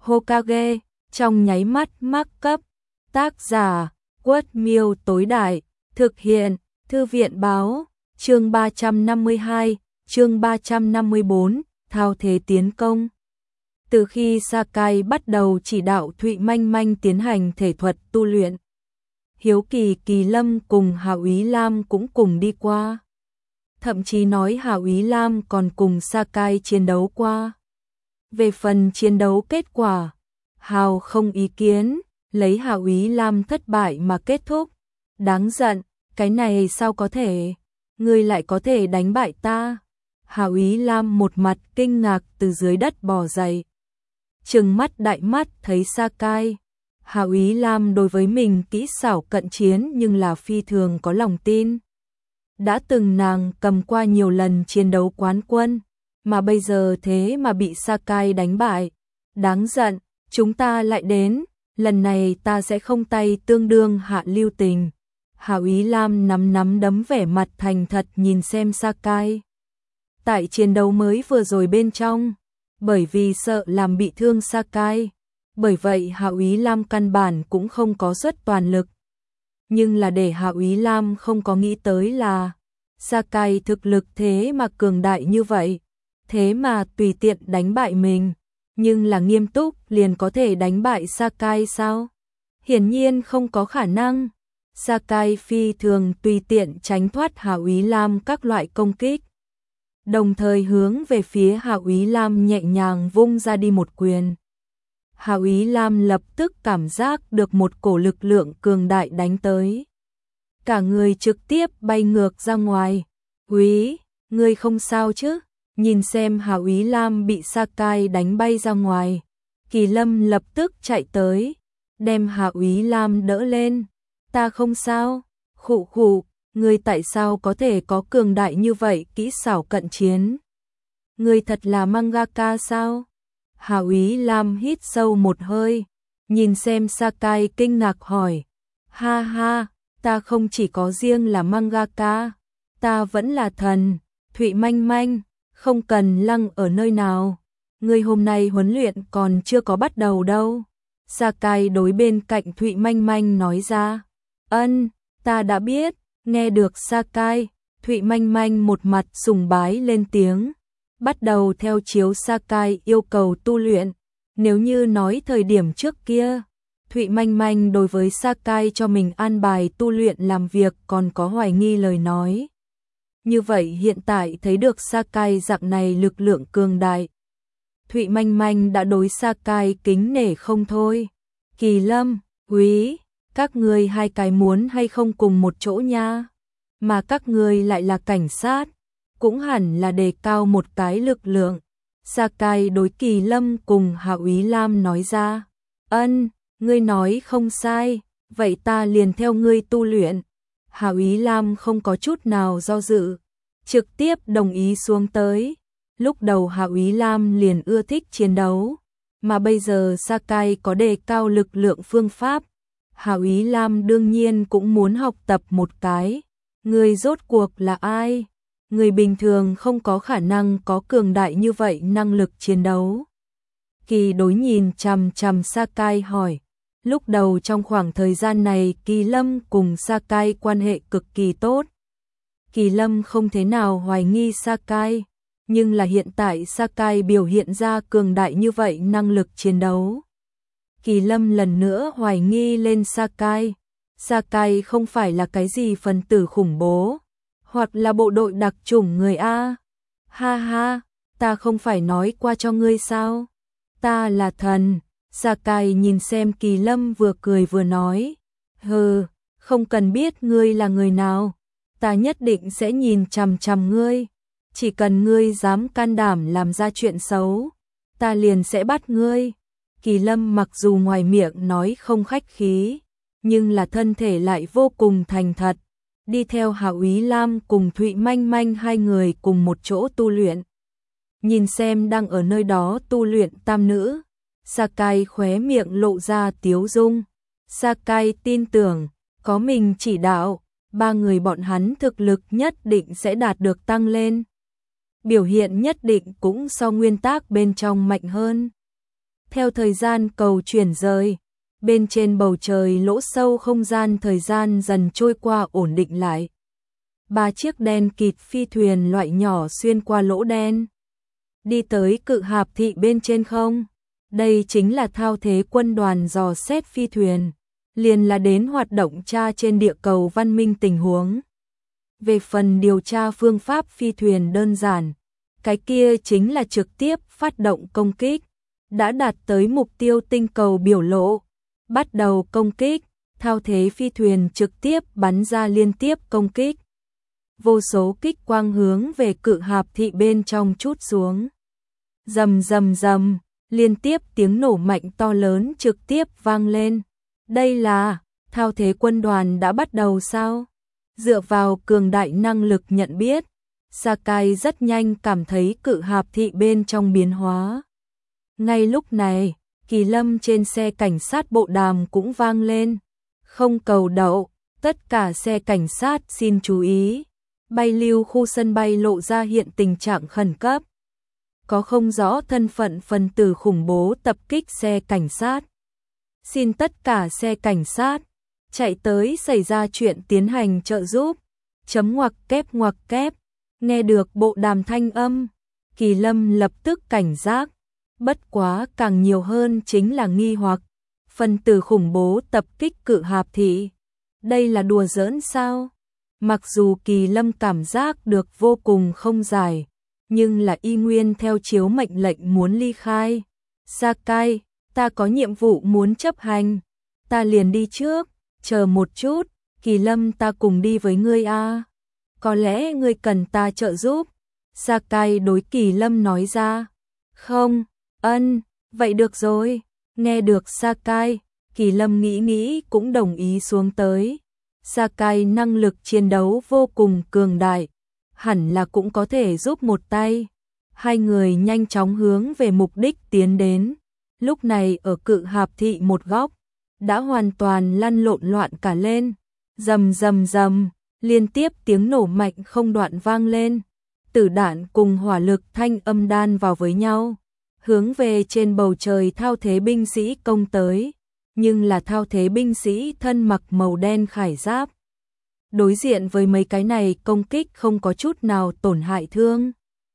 Hokage, trong nháy mắt mắc cấp. Tác giả, Quất Miêu tối đại, thực hiện, Thư viện báo, chương 352, chương 354, thao thế tiến công. Từ khi Sakai bắt đầu chỉ đạo Thụy Manh Manh tiến hành thể thuật tu luyện, Hiếu Kỳ, Kỳ Lâm cùng Hà Úy Lam cũng cùng đi qua. Thậm chí nói Hà Úy Lam còn cùng Sakai chiến đấu qua. Về phần chiến đấu kết quả, Hào không ý kiến, lấy Hà Úy Lam thất bại mà kết thúc. Đáng giận, cái này sao có thể? Ngươi lại có thể đánh bại ta? Hà Úy Lam một mặt kinh ngạc từ dưới đất bò dậy, trừng mắt đại mắt thấy Sakai. Hà Úy Lam đối với mình kỹ xảo cận chiến nhưng là phi thường có lòng tin. Đã từng nàng cầm qua nhiều lần chiến đấu quán quân, mà bây giờ thế mà bị Sakai đánh bại. Đáng giận, chúng ta lại đến, lần này ta sẽ không tay tương đương hạ lưu tình. Hà Úy Lam nắm đấm vẻ mặt thành thật nhìn xem Sakai. Tại chiến đấu mới vừa rồi bên trong, bởi vì sợ làm bị thương Sakai, bởi vậy Hà Úy Lam căn bản cũng không có xuất toàn lực. Nhưng là để Hà Úy Lam không có nghĩ tới là Sakai thực lực thế mà cường đại như vậy, thế mà tùy tiện đánh bại mình, nhưng là nghiêm túc liền có thể đánh bại Sakai sao? Hiển nhiên không có khả năng. Sakai phi thường tùy tiện tránh thoát Hà Úy Lam các loại công kích, đồng thời hướng về phía Hà Úy Lam nhẹ nhàng vung ra đi một quyền. Hà Úy Lam lập tức cảm giác được một cổ lực lượng cường đại đánh tới. Cả người trực tiếp bay ngược ra ngoài. Úy, ngươi không sao chứ? Nhìn xem Hà Úy Lam bị Sakai đánh bay ra ngoài, Kỳ Lâm lập tức chạy tới, đem Hà Úy Lam đỡ lên. Ta không sao. Khụ khụ, ngươi tại sao có thể có cường đại như vậy kỹ xảo cận chiến? Ngươi thật là mangaka sao? Hà Úy Lam hít sâu một hơi, nhìn xem Sakai kinh ngạc hỏi. Ha ha, ta không chỉ có riêng là mangaka, ta vẫn là thần. Thụy Manh Manh, không cần lăng ở nơi nào. Ngươi hôm nay huấn luyện còn chưa có bắt đầu đâu. Sakai đối bên cạnh Thụy Manh Manh nói ra. Ân, ta đã biết. Nghe được Sakai, Thụy Manh Manh một mặt sùng bái lên tiếng, bắt đầu theo chiếu Sakai yêu cầu tu luyện. Nếu như nói thời điểm trước kia, Thụy Manh Manh đối với Sakai cho mình an bài tu luyện làm việc còn có hoài nghi lời nói. Như vậy hiện tại thấy được Sakai dạng này lực lượng cường đại, Thụy Manh Manh đã đối Sakai kính nể không thôi. Kỳ Lâm, Úy, các ngươi hai cái muốn hay không cùng một chỗ nha? Mà các ngươi lại là cảnh sát, cũng hẳn là đề cao một cái lực lượng. Sakai đối Kỳ Lâm cùng Hà Úy Lam nói ra. Ân, ngươi nói không sai, vậy ta liền theo ngươi tu luyện. Hà Úy Lam không có chút nào do dự, trực tiếp đồng ý xuống tới. Lúc đầu Hà Úy Lam liền ưa thích chiến đấu, mà bây giờ Sakai có đề cao lực lượng phương pháp, Hà Úy Lam đương nhiên cũng muốn học tập một cái. Người rốt cuộc là ai? Người bình thường không có khả năng có cường đại như vậy năng lực chiến đấu. Kỳ đối nhìn chằm chằm Sakai hỏi. Lúc đầu trong khoảng thời gian này Kỳ Lâm cùng Sakai quan hệ cực kỳ tốt. Kỳ Lâm không thế nào hoài nghi Sakai, nhưng là hiện tại Sakai biểu hiện ra cường đại như vậy năng lực chiến đấu, Kỳ Lâm lần nữa hoài nghi lên Sakai. Sakai không phải là cái gì phần tử khủng bố, hoặc là bộ đội đặc chủng người A. Ha ha, ta không phải nói qua cho ngươi sao? Ta là thần. Sakai nhìn xem Kỳ Lâm vừa cười vừa nói. Hừ, không cần biết ngươi là người nào, ta nhất định sẽ nhìn chằm chằm ngươi. Chỉ cần ngươi dám can đảm làm ra chuyện xấu, ta liền sẽ bắt ngươi. Kỳ Lâm mặc dù ngoài miệng nói không khách khí, nhưng là thân thể lại vô cùng thành thật, đi theo Hà Úy Lam cùng Thụy Manh Manh hai người cùng một chỗ tu luyện. Nhìn xem đang ở nơi đó tu luyện tam nữ, Sakai khóe miệng lộ ra tiếu dung. Sakai tin tưởng, có mình chỉ đạo, ba người bọn hắn thực lực nhất định sẽ đạt được tăng lên. Biểu hiện nhất định cũng so nguyên tác bên trong mạnh hơn. Theo thời gian cầu chuyển rời, bên trên bầu trời lỗ sâu không gian thời gian dần trôi qua ổn định lại. 3 chiếc đen kịt phi thuyền loại nhỏ xuyên qua lỗ đen, đi tới Cự Hạp thị bên trên không. Đây chính là Thao Thế quân đoàn dò xét phi thuyền, liền là đến hoạt động tra trên địa cầu văn minh tình huống. Về phần điều tra phương pháp phi thuyền đơn giản, cái kia chính là trực tiếp phát động công kích, đã đạt tới mục tiêu tinh cầu biểu lộ. Bắt đầu công kích, Thao Thế phi thuyền trực tiếp bắn ra liên tiếp công kích. Vô số kích quang hướng về Cự Hạp thị bên trong trút xuống. Rầm rầm rầm, liên tiếp tiếng nổ mạnh to lớn trực tiếp vang lên. Đây là Thao Thế quân đoàn đã bắt đầu sao? Dựa vào cường đại năng lực nhận biết, Sakai rất nhanh cảm thấy Cự Hạp thị bên trong biến hóa. Ngay lúc này, Kỳ Lâm trên xe cảnh sát bộ đàm cũng vang lên. Không cầu đậu, tất cả xe cảnh sát xin chú ý. Bay lưu khu sân bay lộ ra hiện tình trạng khẩn cấp. Có không rõ thân phận phần tử khủng bố tập kích xe cảnh sát. Xin tất cả xe cảnh sát chạy tới xảy ra chuyện tiến hành trợ giúp. Ngoặc kép. Nghe được bộ đàm thanh âm, Kỳ Lâm lập tức cảnh giác. Bất quá càng nhiều hơn chính là nghi hoặc. Phần tử khủng bố tập kích Cự Hạp thị. Đây là đùa giỡn sao? Mặc dù Kỳ Lâm cảm giác được vô cùng không giải, nhưng là y nguyên theo chiếu mệnh lệnh muốn ly khai. Sakai, ta có nhiệm vụ muốn chấp hành. Ta liền đi trước, chờ một chút, Kỳ Lâm ta cùng đi với ngươi a. Có lẽ ngươi cần ta trợ giúp. Sakai đối Kỳ Lâm nói ra. Không, vậy được rồi. Nghe được Sakai, Kỳ Lâm nghĩ cũng đồng ý xuống tới. Sakai năng lực chiến đấu vô cùng cường đại, hẳn là cũng có thể giúp một tay. Hai người nhanh chóng hướng về mục đích tiến đến. Lúc này ở Cự Hạp thị một góc, đã hoàn toàn lăn lộn loạn cả lên. Rầm rầm rầm, liên tiếp tiếng nổ mạnh không đoạn vang lên. Tử đạn cùng hỏa lực thanh âm đan vào với nhau, hướng về trên bầu trời Thao Thế binh sĩ công tới. Nhưng là Thao Thế binh sĩ thân mặc màu đen khải giáp. Đối diện với mấy cái này công kích không có chút nào tổn hại thương.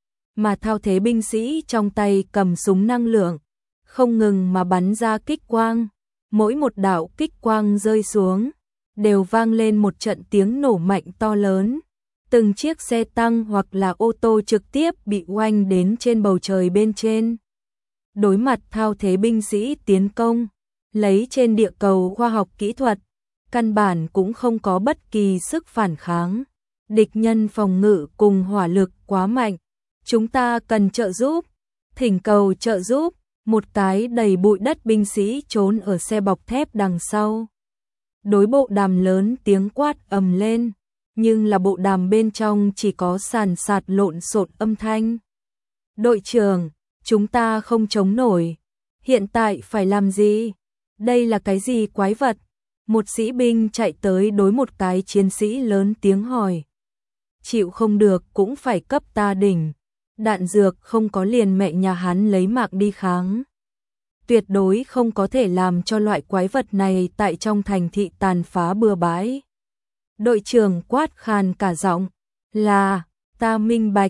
Mà Thao Thế binh sĩ trong tay cầm súng năng lượng, không ngừng mà bắn ra kích quang. Mỗi một đạo kích quang rơi xuống, đều vang lên một trận tiếng nổ mạnh to lớn. Từng chiếc xe tăng hoặc là ô tô trực tiếp bị oanh đến trên bầu trời bên trên. Đối mặt Thao Thế binh sĩ tiến công, lấy trên địa cầu khoa học kỹ thuật, căn bản cũng không có bất kỳ sức phản kháng. Địch nhân phòng ngự cùng hỏa lực quá mạnh, chúng ta cần trợ giúp. Thỉnh cầu trợ giúp. Một cái đầy bụi đất binh sĩ trốn ở xe bọc thép đằng sau. Đối bộ đàm lớn tiếng quát ầm lên, nhưng là bộ đàm bên trong chỉ có sàn sạt lộn xộn âm thanh. Đội trưởng, chúng ta không chống nổi. Hiện tại phải làm gì? Đây là cái gì quái vật? Một sĩ binh chạy tới đối một cái chiến sĩ lớn tiếng hỏi. Chịu không được cũng phải cấp ta đỉnh. Đạn dược không có liền mẹ nhà hắn lấy mạng đi kháng. Tuyệt đối không có thể làm cho loại quái vật này tại trong thành thị tàn phá bừa bãi. Đội trưởng quát khàn cả giọng, là, ta minh bạch,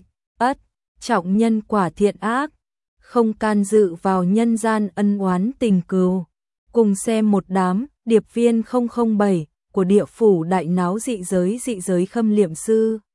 trọng nhân quả thiện ác, không can dự vào nhân gian ân oán tình cừu. Cùng xem một đám, điệp viên 007 của địa phủ đại náo dị giới khâm liệm sư.